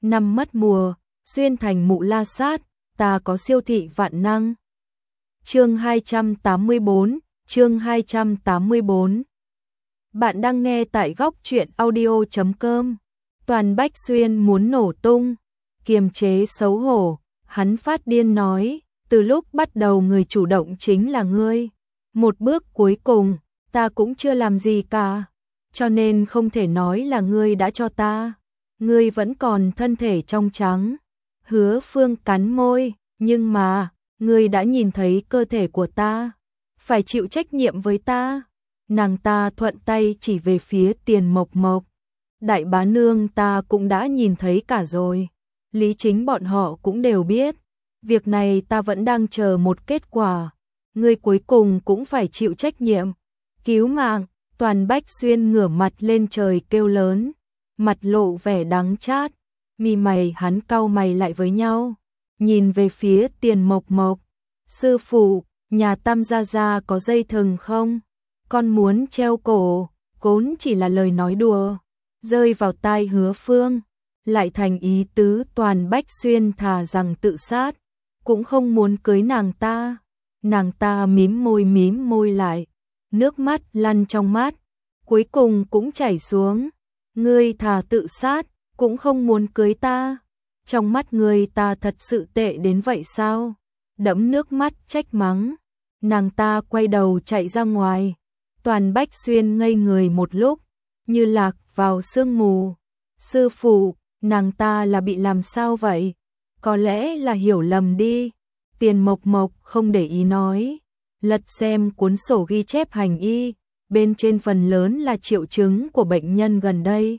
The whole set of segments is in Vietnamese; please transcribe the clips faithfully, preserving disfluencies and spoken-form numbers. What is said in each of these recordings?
năm mất mùa, xuyên thành mụ la sát, ta có siêu thị vạn năng. Chương hai trăm tám mươi bốn, chương hai trăm tám mươi bốn. Bạn đang nghe tại góc truyện audio chấm com. Toàn Bách Xuyên muốn nổ tung, kiềm chế xấu hổ, hắn phát điên nói, từ lúc bắt đầu người chủ động chính là ngươi. Một bước cuối cùng, ta cũng chưa làm gì cả, cho nên không thể nói là ngươi đã cho ta. Ngươi vẫn còn thân thể trong trắng. Hứa Phương cắn môi, nhưng mà, ngươi đã nhìn thấy cơ thể của ta, phải chịu trách nhiệm với ta. Nàng ta thuận tay chỉ về phía Tiền Mộc Mộc. Đại bá nương ta cũng đã nhìn thấy cả rồi. Lý Chính bọn họ cũng đều biết. Việc này ta vẫn đang chờ một kết quả. Ngươi cuối cùng cũng phải chịu trách nhiệm. Cứu mạng, Toàn Bách Xuyên ngửa mặt lên trời kêu lớn. Mặt lộ vẻ đắng chát. Mi mày hắn cau mày lại với nhau. Nhìn về phía Tiền Mộc Mộc. Sư phụ, nhà Tam gia gia có dây thừng không? Con muốn treo cổ. Vốn chỉ là lời nói đùa, rơi vào tai Hứa Phương, lại thành ý tứ Toàn Bách Xuyên thà rằng tự sát, cũng không muốn cưới nàng ta. Nàng ta mím môi mím môi lại, nước mắt lăn trong mắt, cuối cùng cũng chảy xuống. Ngươi thà tự sát, cũng không muốn cưới ta. Trong mắt ngươi ta thật sự tệ đến vậy sao? Đẫm nước mắt trách mắng. Nàng ta quay đầu chạy ra ngoài. Toàn Bách Xuyên ngây người một lúc, như lạc vào sương mù. Sư phụ, nàng ta là bị làm sao vậy? Có lẽ là hiểu lầm đi. Tiền Mộc Mộc không để ý nói. Lật xem cuốn sổ ghi chép hành y, bên trên phần lớn là triệu chứng của bệnh nhân gần đây.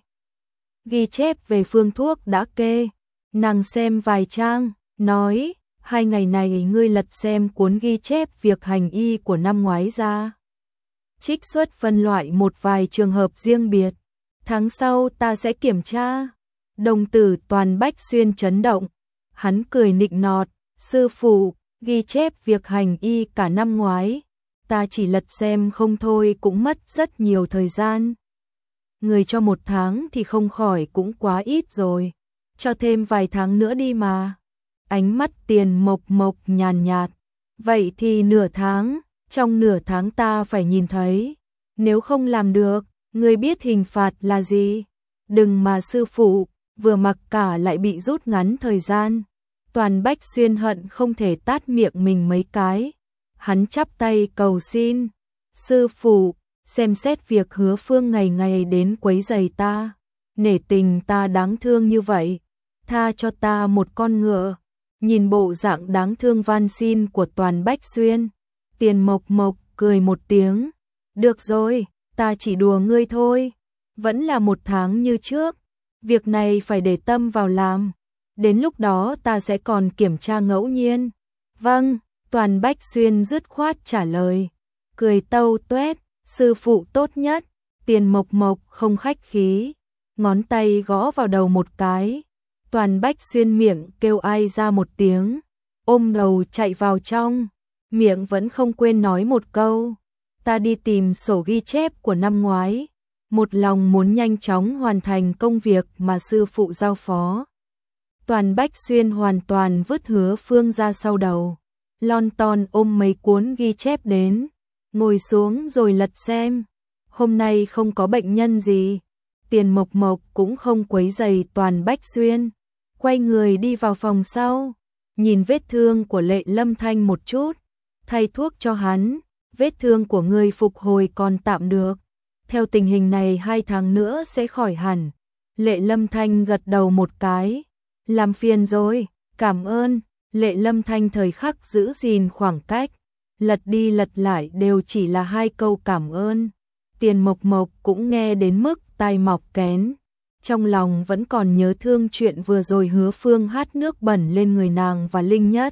Ghi chép về phương thuốc đã kê. Nàng xem vài trang, nói, hai ngày này ngươi lật xem cuốn ghi chép việc hành y của năm ngoái ra. Trích xuất phân loại một vài trường hợp riêng biệt. Tháng sau ta sẽ kiểm tra. Đồng tử Toàn Bách Xuyên chấn động. Hắn cười nịnh nọt. Sư phụ, ghi chép việc hành y cả năm ngoái. Ta chỉ lật xem không thôi cũng mất rất nhiều thời gian. Người cho một tháng thì không khỏi cũng quá ít rồi. Cho thêm vài tháng nữa đi mà. Ánh mắt Tiền Mộc Mộc nhàn nhạt. Vậy thì nửa tháng. Trong nửa tháng ta phải nhìn thấy. Nếu không làm được, ngươi biết hình phạt là gì? Đừng mà sư phụ, vừa mặc cả lại bị rút ngắn thời gian. Toàn Bách Xuyên hận không thể tát miệng mình mấy cái. Hắn chắp tay cầu xin. Sư phụ, xem xét việc Hứa Phương ngày ngày đến quấy rầy ta. Nể tình ta đáng thương như vậy. Tha cho ta một con ngựa. Nhìn bộ dạng đáng thương van xin của Toàn Bách Xuyên. Tiền Mộc Mộc cười một tiếng. Được rồi, ta chỉ đùa ngươi thôi. Vẫn là một tháng như trước. Việc này phải để tâm vào làm. Đến lúc đó ta sẽ còn kiểm tra ngẫu nhiên. Vâng, Toàn Bách Xuyên dứt khoát trả lời. Cười tâu tuét, sư phụ tốt nhất. Tiền Mộc Mộc không khách khí. Ngón tay gõ vào đầu một cái. Toàn Bách Xuyên miệng kêu ai ra một tiếng. Ôm đầu chạy vào trong. Miệng vẫn không quên nói một câu. Ta đi tìm sổ ghi chép của năm ngoái. Một lòng muốn nhanh chóng hoàn thành công việc mà sư phụ giao phó. Toàn Bách Xuyên hoàn toàn vứt Hứa Phương ra sau đầu. Lon ton ôm mấy cuốn ghi chép đến. Ngồi xuống rồi lật xem. Hôm nay không có bệnh nhân gì. Tiền Mộc Mộc cũng không quấy rầy Toàn Bách Xuyên. Quay người đi vào phòng sau. Nhìn vết thương của Lệ Lâm Thanh một chút. Thay thuốc cho hắn, vết thương của ngươi phục hồi còn tạm được. Theo tình hình này hai tháng nữa sẽ khỏi hẳn. Lệ Lâm Thanh gật đầu một cái. Làm phiền rồi, cảm ơn. Lệ Lâm Thanh thời khắc giữ gìn khoảng cách. Lật đi lật lại đều chỉ là hai câu cảm ơn. Tiền Mộc Mộc cũng nghe đến mức tai mọc kén. Trong lòng vẫn còn nhớ thương chuyện vừa rồi Hứa Phương hát nước bẩn lên người nàng và Linh Nhất.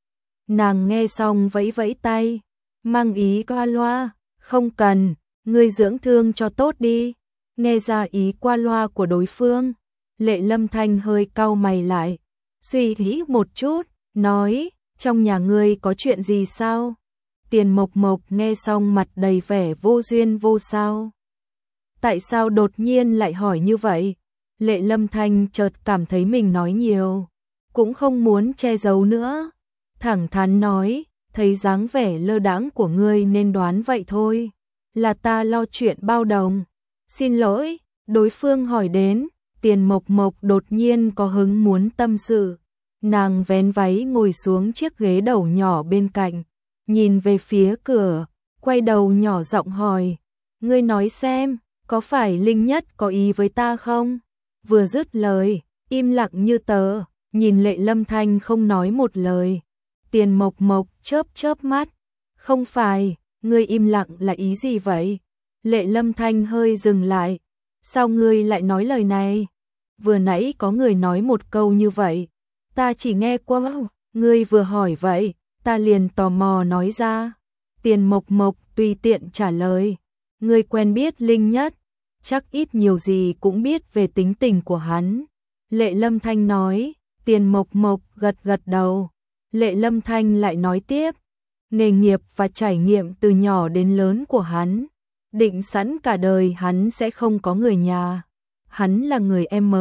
Nàng nghe xong vẫy vẫy tay, mang ý qua loa, không cần, ngươi dưỡng thương cho tốt đi. Nghe ra ý qua loa của đối phương, Lệ Lâm Thanh hơi cau mày lại, suy nghĩ một chút, nói, trong nhà ngươi có chuyện gì sao? Tiền Mộc Mộc nghe xong mặt đầy vẻ vô duyên vô sao. Tại sao đột nhiên lại hỏi như vậy? Lệ Lâm Thanh chợt cảm thấy mình nói nhiều, cũng không muốn che giấu nữa. Thẳng thắn nói, thấy dáng vẻ lơ đãng của ngươi nên đoán vậy thôi. Là ta lo chuyện bao đồng. Xin lỗi, đối phương hỏi đến, Tiền Mộc Mộc đột nhiên có hứng muốn tâm sự. Nàng vén váy ngồi xuống chiếc ghế đầu nhỏ bên cạnh, nhìn về phía cửa, quay đầu nhỏ giọng hỏi, ngươi nói xem, có phải Linh Nhất có ý với ta không? Vừa dứt lời, im lặng như tờ, nhìn Lệ Lâm Thanh không nói một lời. Tiền Mộc Mộc chớp chớp mắt, không phải, ngươi im lặng là ý gì vậy? Lệ Lâm Thanh hơi dừng lại, sao ngươi lại nói lời này? Vừa nãy có người nói một câu như vậy, ta chỉ nghe qua, ngươi vừa hỏi vậy, ta liền tò mò nói ra. Tiền Mộc Mộc tùy tiện trả lời, ngươi quen biết Linh Nhất, chắc ít nhiều gì cũng biết về tính tình của hắn. Lệ Lâm Thanh nói, Tiền Mộc Mộc gật gật đầu. Lệ Lâm Thanh lại nói tiếp, nghề nghiệp và trải nghiệm từ nhỏ đến lớn của hắn, định sẵn cả đời hắn sẽ không có người nhà. Hắn là người M,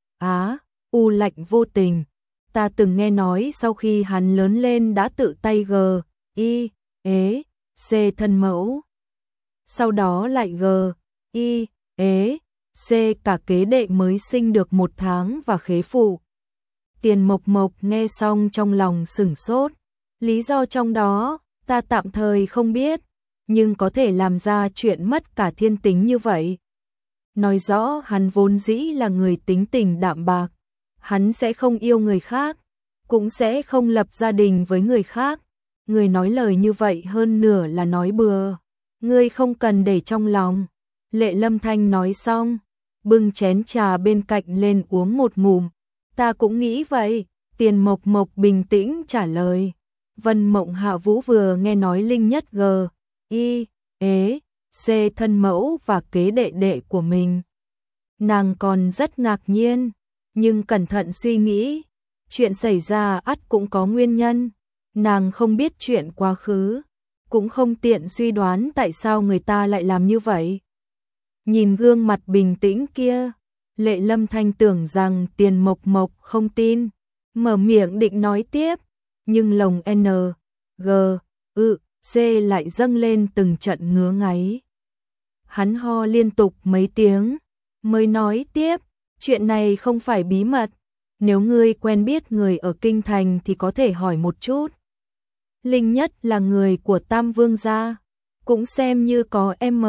Á, U lạnh vô tình. Ta từng nghe nói sau khi hắn lớn lên đã tự tay G, I, ế, C thân mẫu. Sau đó lại G, I, ế, C cả kế đệ mới sinh được một tháng và khế phụ. Tiền Mộc Mộc nghe xong trong lòng sửng sốt. Lý do trong đó, ta tạm thời không biết, nhưng có thể làm ra chuyện mất cả thiên tính như vậy. Nói rõ hắn vốn dĩ là người tính tình đạm bạc, hắn sẽ không yêu người khác, cũng sẽ không lập gia đình với người khác. Người nói lời như vậy hơn nửa là nói bừa, ngươi không cần để trong lòng. Lệ Lâm Thanh nói xong, bưng chén trà bên cạnh lên uống một ngụm. Ta cũng nghĩ vậy, Tiền Mộc Mộc bình tĩnh trả lời. Vân Mộng Hạ Vũ vừa nghe nói Linh Nhất G, I, ế, C thân mẫu và kế đệ đệ của mình. Nàng còn rất ngạc nhiên, nhưng cẩn thận suy nghĩ, chuyện xảy ra ắt cũng có nguyên nhân. Nàng không biết chuyện quá khứ, cũng không tiện suy đoán tại sao người ta lại làm như vậy. Nhìn gương mặt bình tĩnh kia, Lệ Lâm Thanh tưởng rằng Tiền Mộc Mộc không tin, mở miệng định nói tiếp, nhưng lồng N, G, ư, C lại dâng lên từng trận ngứa ngáy. Hắn ho liên tục mấy tiếng, mới nói tiếp, chuyện này không phải bí mật, nếu ngươi quen biết người ở Kinh Thành thì có thể hỏi một chút. Linh Nhất là người của Tam Vương gia, cũng xem như có M,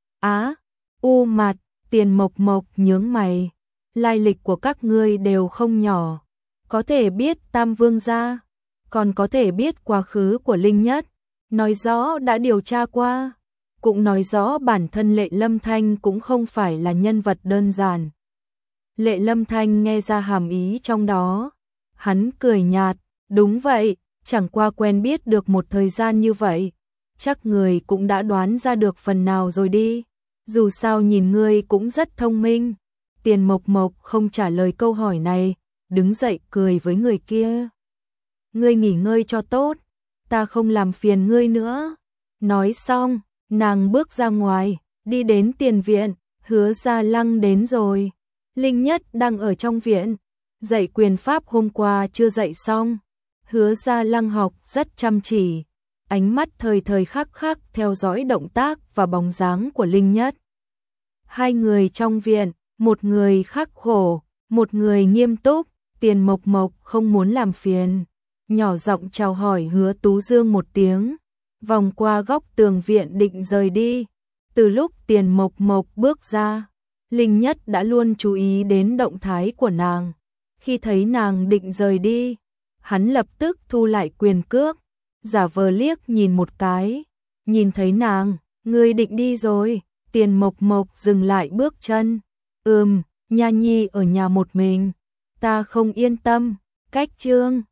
Á, U mặt. Tiền Mộc Mộc nhướng mày, lai lịch của các ngươi đều không nhỏ, có thể biết Tam Vương gia, còn có thể biết quá khứ của Linh Nhất, nói rõ đã điều tra qua, cũng nói rõ bản thân Lệ Lâm Thanh cũng không phải là nhân vật đơn giản. Lệ Lâm Thanh nghe ra hàm ý trong đó, hắn cười nhạt, đúng vậy, chẳng qua quen biết được một thời gian như vậy, chắc người cũng đã đoán ra được phần nào rồi đi. Dù sao nhìn ngươi cũng rất thông minh. Tiền Mộc Mộc không trả lời câu hỏi này, đứng dậy cười với người kia. Ngươi nghỉ ngơi cho tốt, ta không làm phiền ngươi nữa. Nói xong, nàng bước ra ngoài, đi đến tiền viện, Hứa Gia Lăng đến rồi. Linh Nhất đang ở trong viện, dạy quyền pháp hôm qua chưa dạy xong. Hứa Gia Lăng học rất chăm chỉ, ánh mắt thời thời khắc khắc theo dõi động tác và bóng dáng của Linh Nhất. Hai người trong viện, một người khắc khổ, một người nghiêm túc. Tiền Mộc Mộc không muốn làm phiền, nhỏ giọng chào hỏi Hứa Tú Dương một tiếng, vòng qua góc tường viện định rời đi. Từ lúc Tiền Mộc Mộc bước ra, Linh Nhất đã luôn chú ý đến động thái của nàng. Khi thấy nàng định rời đi, hắn lập tức thu lại quyền cước, giả vờ liếc nhìn một cái, nhìn thấy nàng, ngươi định đi rồi. Tiền Mộc Mộc dừng lại bước chân, ừm, Nha Nhi ở nhà một mình, ta không yên tâm, cách Trương